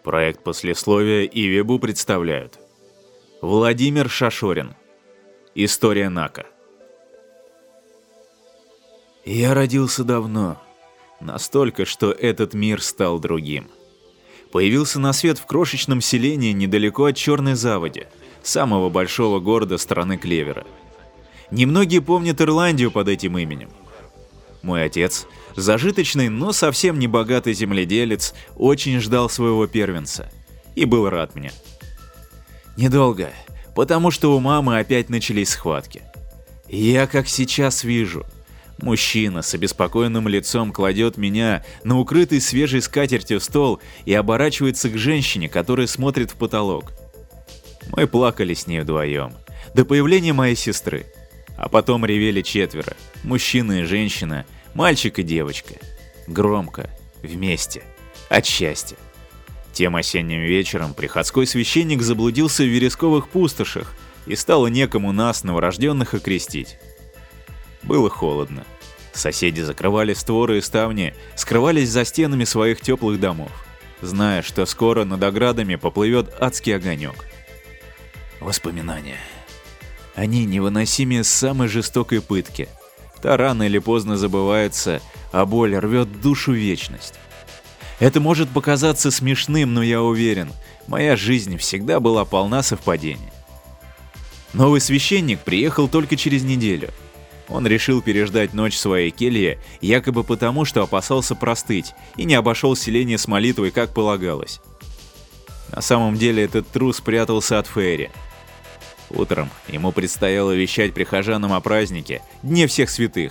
Проект послесловия и Вебу представляют. Владимир Шашорин. История Нака. Я родился давно. Настолько, что этот мир стал другим. Появился на свет в крошечном селении недалеко от Черной Заводи, самого большого города страны Клевера. Немногие помнят Ирландию под этим именем. Мой отец, зажиточный, но совсем не богатый земледелец, очень ждал своего первенца и был рад мне. Недолго, потому что у мамы опять начались схватки. Я как сейчас вижу. Мужчина с обеспокоенным лицом кладет меня на укрытый свежей скатертью стол и оборачивается к женщине, которая смотрит в потолок. Мы плакали с ней вдвоем, до появления моей сестры. А потом ревели четверо, мужчина и женщина, мальчик и девочка. Громко, вместе, от счастья. Тем осенним вечером приходской священник заблудился в вересковых пустошах, и стало некому нас, новорожденных, окрестить. Было холодно. Соседи закрывали створы и ставни, скрывались за стенами своих теплых домов, зная, что скоро над оградами поплывет адский огонек. Воспоминания. Они невыносимее самой жестокой пытки. Та рано или поздно забывается, а боль рвет душу вечность. Это может показаться смешным, но я уверен, моя жизнь всегда была полна совпадений. Новый священник приехал только через неделю. Он решил переждать ночь в своей келье, якобы потому, что опасался простыть и не обошел селение с молитвой, как полагалось. На самом деле этот трус прятался от Фейри. Утром ему предстояло вещать прихожанам о празднике, Дне всех святых.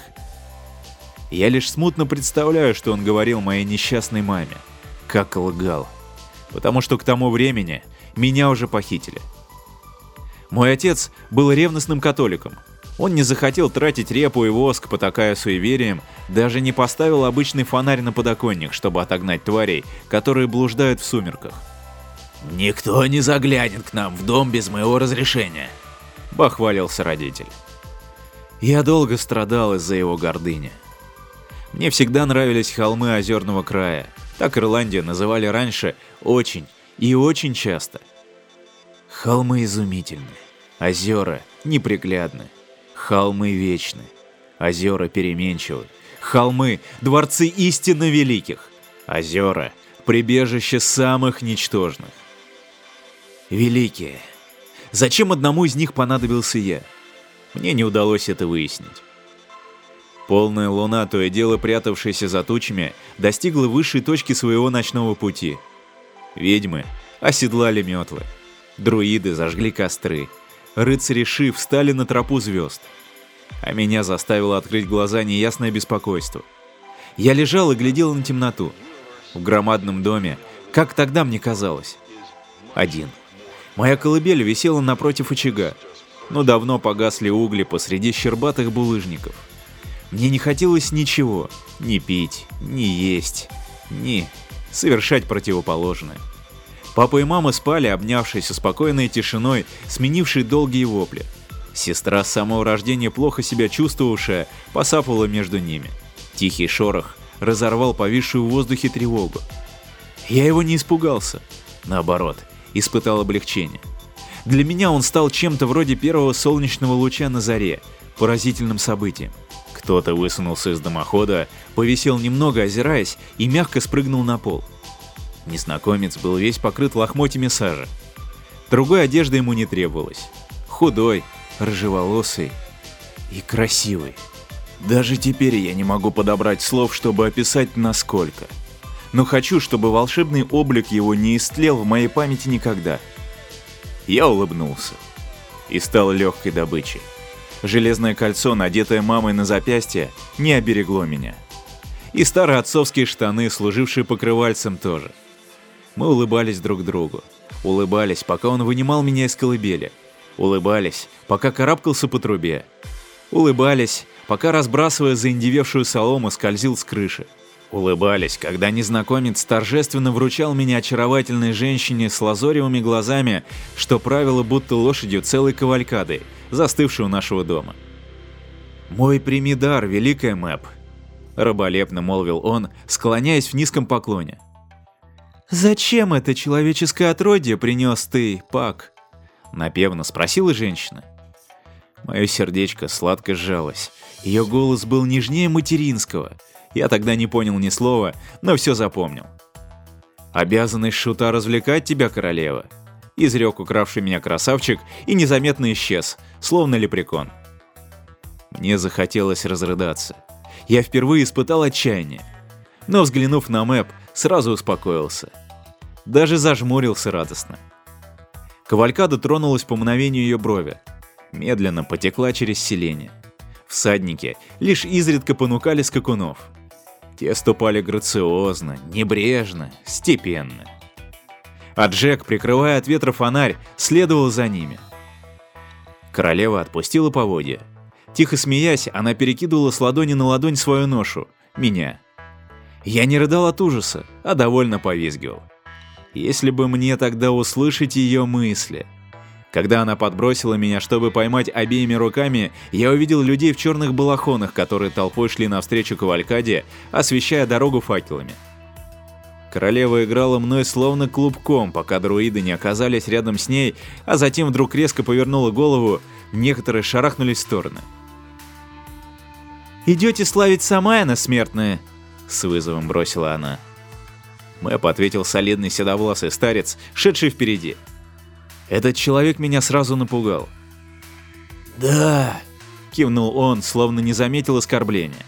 Я лишь смутно представляю, что он говорил моей несчастной маме. Как лгал. Потому что к тому времени меня уже похитили. Мой отец был ревностным католиком. Он не захотел тратить репу и воск, потакая суеверием, даже не поставил обычный фонарь на подоконник, чтобы отогнать тварей, которые блуждают в сумерках. «Никто не заглянет к нам в дом без моего разрешения», — бахвалился родитель. Я долго страдал из-за его гордыни. Мне всегда нравились холмы озерного края, так Ирландию называли раньше очень и очень часто. Холмы изумительны, озера неприглядны, холмы вечны, озера переменчивы, холмы — дворцы истинно великих, озера — прибежище самых ничтожных. Великие. Зачем одному из них понадобился я? Мне не удалось это выяснить. Полная луна, то и дело прятавшаяся за тучами, достигла высшей точки своего ночного пути. Ведьмы оседлали метлы, друиды зажгли костры, рыцари Ши встали на тропу звезд. А меня заставило открыть глаза неясное беспокойство. Я лежал и глядел на темноту. В громадном доме, как тогда мне казалось. Один. Моя колыбель висела напротив очага, но давно погасли угли посреди щербатых булыжников. Мне не хотелось ничего, ни пить, ни есть, ни совершать противоположное. Папа и мама спали, обнявшись со спокойной тишиной, сменившей долгие вопли. Сестра с самого рождения, плохо себя чувствовавшая, посапывала между ними. Тихий шорох разорвал повисшую в воздухе тревогу. Я его не испугался. Наоборот, испытал облегчение. Для меня он стал чем-то вроде первого солнечного луча на заре, поразительным событием. Кто-то высунулся из дымохода, повисел немного, озираясь, и мягко спрыгнул на пол. Незнакомец был весь покрыт лохмотьями сажи. Другой одежды ему не требовалось. Худой, рыжеволосый и красивый. Даже теперь я не могу подобрать слов, чтобы описать насколько. Но хочу, чтобы волшебный облик его не истлел в моей памяти никогда. Я улыбнулся и стал легкой добычей. Железное кольцо, надетое мамой на запястье, не оберегло меня. И старые отцовские штаны, служившие покрывальцем, тоже. Мы улыбались друг другу. Улыбались, пока он вынимал меня из колыбели. Улыбались, пока карабкался по трубе. Улыбались, пока, разбрасывая заиндевевшую солому, скользил с крыши. Улыбались, когда незнакомец торжественно вручал меня очаровательной женщине с лазоревыми глазами, что правила будто лошадью целой кавалькадой, застывшей у нашего дома. «Мой прими дар, великая Мэп», — раболепно молвил он, склоняясь в низком поклоне. «Зачем это человеческое отродье принес ты, Пак?» — напевно спросила женщина. Мое сердечко сладко сжалось. Ее голос был нежнее материнского. Я тогда не понял ни слова, но все запомнил. «Обязанность шута развлекать тебя, королева», — изрек укравший меня красавчик и незаметно исчез, словно лепрекон. Мне захотелось разрыдаться. Я впервые испытал отчаяние. Но, взглянув на мэп, сразу успокоился. Даже зажмурился радостно. Кавалькада тронулась по мгновению ее брови. Медленно потекла через селение. Всадники лишь изредка понукали скакунов. Те ступали грациозно, небрежно, степенно. А Джек, прикрывая от ветра фонарь, следовал за ними. Королева отпустила поводья. Тихо смеясь, она перекидывала с ладони на ладонь свою ношу, меня. Я не рыдал от ужаса, а довольно повизгивал. Если бы мне тогда услышать ее мысли. Когда она подбросила меня, чтобы поймать обеими руками, я увидел людей в черных балахонах, которые толпой шли навстречу кавалькаде, освещая дорогу факелами. Королева играла мной словно клубком, пока друиды не оказались рядом с ней, а затем вдруг резко повернула голову, некоторые шарахнулись в стороны. «Идете славить Самайна, смертные?» — с вызовом бросила она. Мэп ответил солидный седовласый старец, шедший впереди. Этот человек меня сразу напугал. «Да», — кивнул он, словно не заметил оскорбления.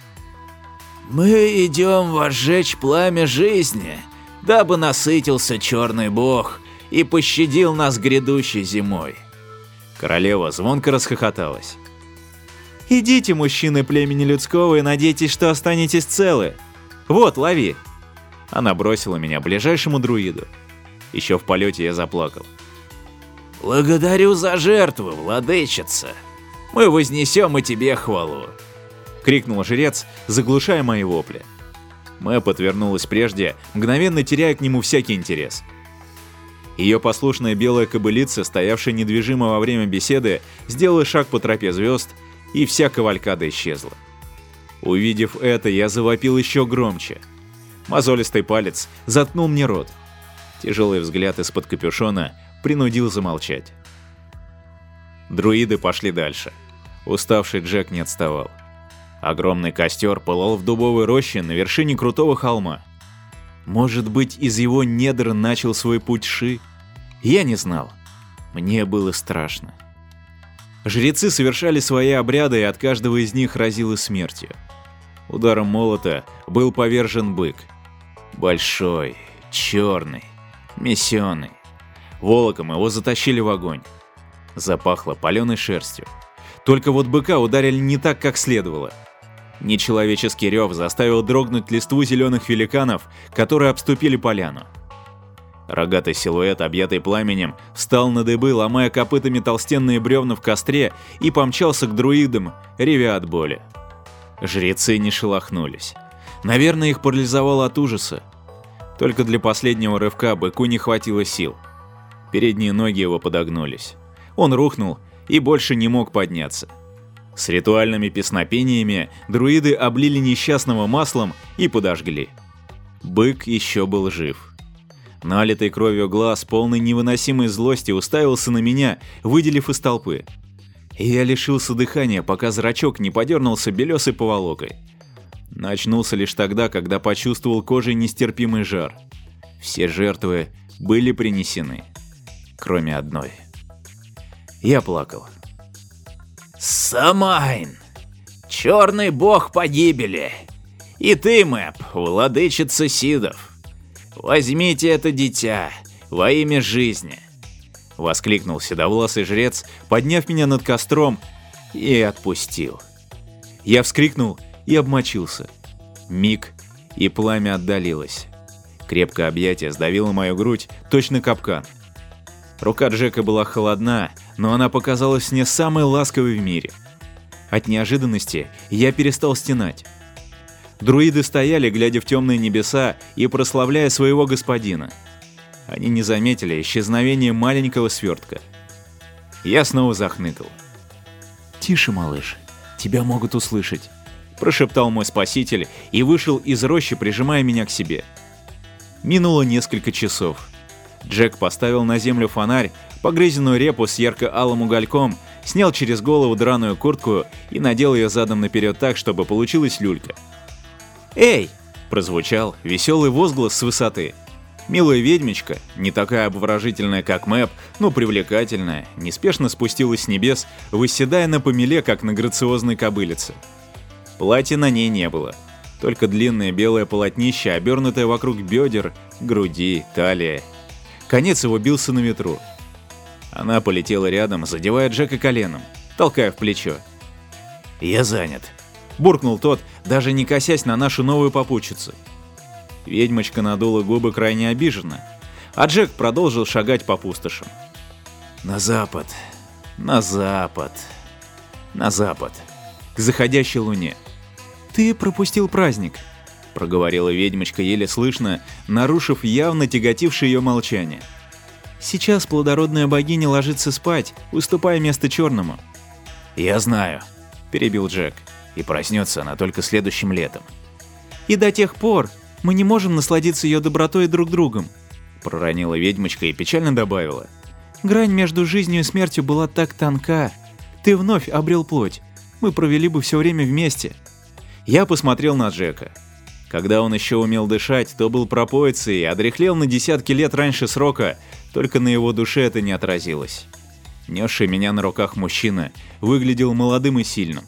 «Мы идем возжечь пламя жизни, дабы насытился черный бог и пощадил нас грядущей зимой». Королева звонко расхохоталась. «Идите, мужчины племени людского, и надейтесь, что останетесь целы. Вот, лови!» Она бросила меня ближайшему друиду. Еще в полете я заплакал. «Благодарю за жертву, владычица! Мы вознесем и тебе хвалу!» — крикнул жрец, заглушая мои вопли. Мэп отвернулась прежде, мгновенно теряя к нему всякий интерес. Ее послушная белая кобылица, стоявшая недвижимо во время беседы, сделала шаг по тропе звезд, и вся кавалькада исчезла. Увидев это, я завопил еще громче. Мозолистый палец заткнул мне рот. Тяжелый взгляд из-под капюшона принудил замолчать. Друиды пошли дальше. Уставший Джек не отставал. Огромный костер пылал в дубовой роще на вершине крутого холма. Может быть, из его недр начал свой путь Ши? Я не знал. Мне было страшно. Жрецы совершали свои обряды, и от каждого из них разило смертью. Ударом молота был повержен бык. Большой, черный, месеный. Волоком его затащили в огонь. Запахло паленой шерстью. Только вот быка ударили не так, как следовало. Нечеловеческий рев заставил дрогнуть листву зеленых великанов, которые обступили поляну. Рогатый силуэт, объятый пламенем, встал на дыбы, ломая копытами толстенные бревна в костре, и помчался к друидам, ревя от боли. Жрецы не шелохнулись. Наверное, их парализовало от ужаса. Только для последнего рывка быку не хватило сил. Передние ноги его подогнулись. Он рухнул и больше не мог подняться. С ритуальными песнопениями друиды облили несчастного маслом и подожгли. Бык еще был жив. Налитый кровью глаз, полный невыносимой злости, уставился на меня, выделив из толпы. Я лишился дыхания, пока зрачок не подернулся белесой поволокой. Очнулся лишь тогда, когда почувствовал кожей нестерпимый жар. Все жертвы были принесены, кроме одной. Я плакал. «Самайн! Черный бог погибели! И ты, Мэп, владычица Сидов! Возьмите это дитя во имя жизни!» — воскликнул седовласый жрец, подняв меня над костром, и отпустил. Я вскрикнул и обмочился. Миг, и пламя отдалилось. Крепкое объятие сдавило мою грудь, точно капкан. Рука Джека была холодна, но она показалась мне самой ласковой в мире. От неожиданности я перестал стенать. Друиды стояли, глядя в темные небеса и прославляя своего господина. Они не заметили исчезновения маленького свертка. Я снова захныкал. «Тише, малыш, тебя могут услышать», — прошептал мой спаситель и вышел из рощи, прижимая меня к себе. Минуло несколько часов. Джек поставил на землю фонарь, погрызенную репу с ярко-алым угольком, снял через голову драную куртку и надел ее задом наперед так, чтобы получилась люлька. «Эй!» – прозвучал веселый возглас с высоты. Милая ведьмочка, не такая обворожительная, как Мэп, но привлекательная, неспешно спустилась с небес, восседая на помеле, как на грациозной кобылице. Платья на ней не было, только длинное белое полотнище, обернутое вокруг бедер, груди, талии. Конец его бился на ветру. Она полетела рядом, задевая Джека коленом, толкая в плечо. «Я занят», – буркнул тот, даже не косясь на нашу новую попутчицу. Ведьмочка надула губы крайне обиженно, а Джек продолжил шагать по пустошам. На запад, на запад, на запад, к заходящей луне. «Ты пропустил праздник», – проговорила ведьмочка еле слышно, нарушив явно тяготившее ее молчание. «Сейчас плодородная богиня ложится спать, уступая место черному». «Я знаю», – перебил Джек, – «и проснется она только следующим летом». «И до тех пор мы не можем насладиться ее добротой друг другом», – проронила ведьмочка и печально добавила. «Грань между жизнью и смертью была так тонка. Ты вновь обрел плоть. Мы провели бы все время вместе». Я посмотрел на Джека. Когда он еще умел дышать, то был пропоицей и одряхлел на десятки лет раньше срока, только на его душе это не отразилось. Несший меня на руках мужчина выглядел молодым и сильным.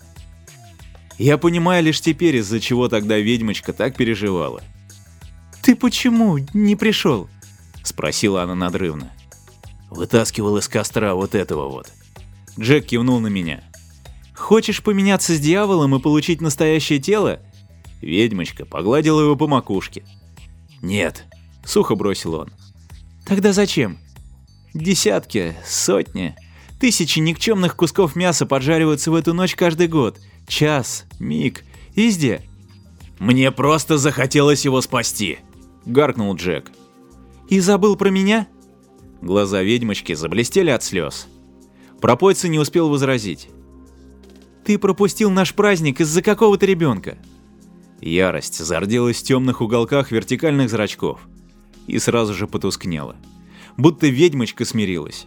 Я понимаю лишь теперь, из-за чего тогда ведьмочка так переживала. «Ты почему не пришел?» – спросила она надрывно. «Вытаскивал из костра вот этого вот». Джек кивнул на меня. «Хочешь поменяться с дьяволом и получить настоящее тело?» Ведьмочка погладила его по макушке. «Нет», – сухо бросил он. «Тогда зачем?» «Десятки, сотни, тысячи никчемных кусков мяса поджариваются в эту ночь каждый год. Час, миг, везде». «Мне просто захотелось его спасти», – гаркнул Джек. «И забыл про меня?» Глаза ведьмочки заблестели от слез. Пропойца не успел возразить. «Ты пропустил наш праздник из-за какого-то ребенка». Ярость зарделась в темных уголках вертикальных зрачков и сразу же потускнела, будто ведьмочка смирилась.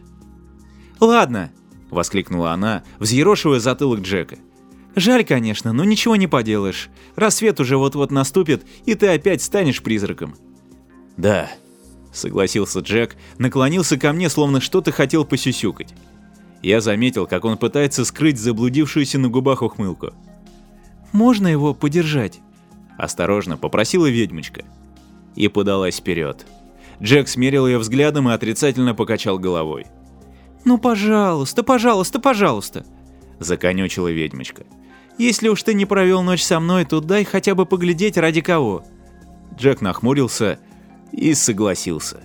«Ладно», – воскликнула она, взъерошивая затылок Джека. «Жаль, конечно, но ничего не поделаешь. Рассвет уже вот-вот наступит, и ты опять станешь призраком». «Да», – согласился Джек, наклонился ко мне, словно что-то хотел посюсюкать. Я заметил, как он пытается скрыть заблудившуюся на губах ухмылку. «Можно его подержать?» – осторожно попросила ведьмочка. И подалась вперед. Джек смерил ее взглядом и отрицательно покачал головой. «Ну, пожалуйста, пожалуйста, пожалуйста!» – законючила ведьмочка. «Если уж ты не провел ночь со мной, то дай хотя бы поглядеть, ради кого». Джек нахмурился и согласился.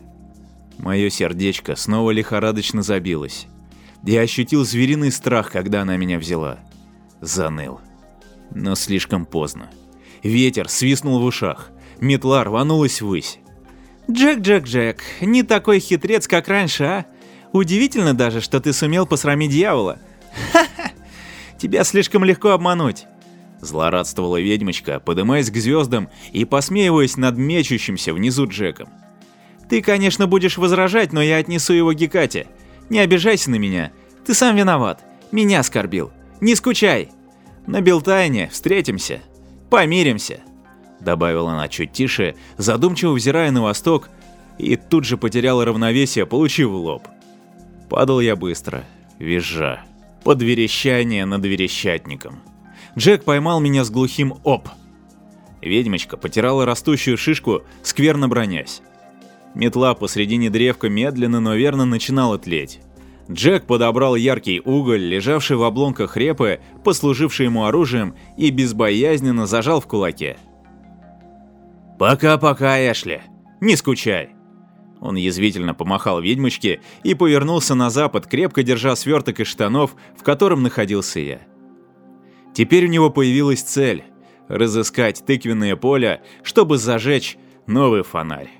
Мое сердечко снова лихорадочно забилось. Я ощутил звериный страх, когда она меня взяла. Заныл. Но слишком поздно. Ветер свистнул в ушах. Метла рванулась ввысь. «Джек, Джек, Джек, не такой хитрец, как раньше, а? Удивительно даже, что ты сумел посрамить дьявола. Ха-ха! Тебя слишком легко обмануть!» Злорадствовала ведьмочка, подымаясь к звездам и посмеиваясь над мечущимся внизу Джеком. «Ты, конечно, будешь возражать, но я отнесу его Гекате. Не обижайся на меня. Ты сам виноват. Меня оскорбил. Не скучай. На Белтайне встретимся. Помиримся», — добавила она чуть тише, задумчиво взирая на восток, и тут же потеряла равновесие, получив в лоб. Падал я быстро, визжа, под верещание над верещатником. Джек поймал меня с глухим «оп». Ведьмочка потирала растущую шишку, скверно бронясь. Метла посредине древка медленно, но верно начинала тлеть. Джек подобрал яркий уголь, лежавший в обломках репы, послуживший ему оружием, и безбоязненно зажал в кулаке. «Пока-пока, Эшли, не скучай!» Он язвительно помахал ведьмочке и повернулся на запад, крепко держа сверток из штанов, в котором находился я. Теперь у него появилась цель – разыскать тыквенное поле, чтобы зажечь новый фонарь.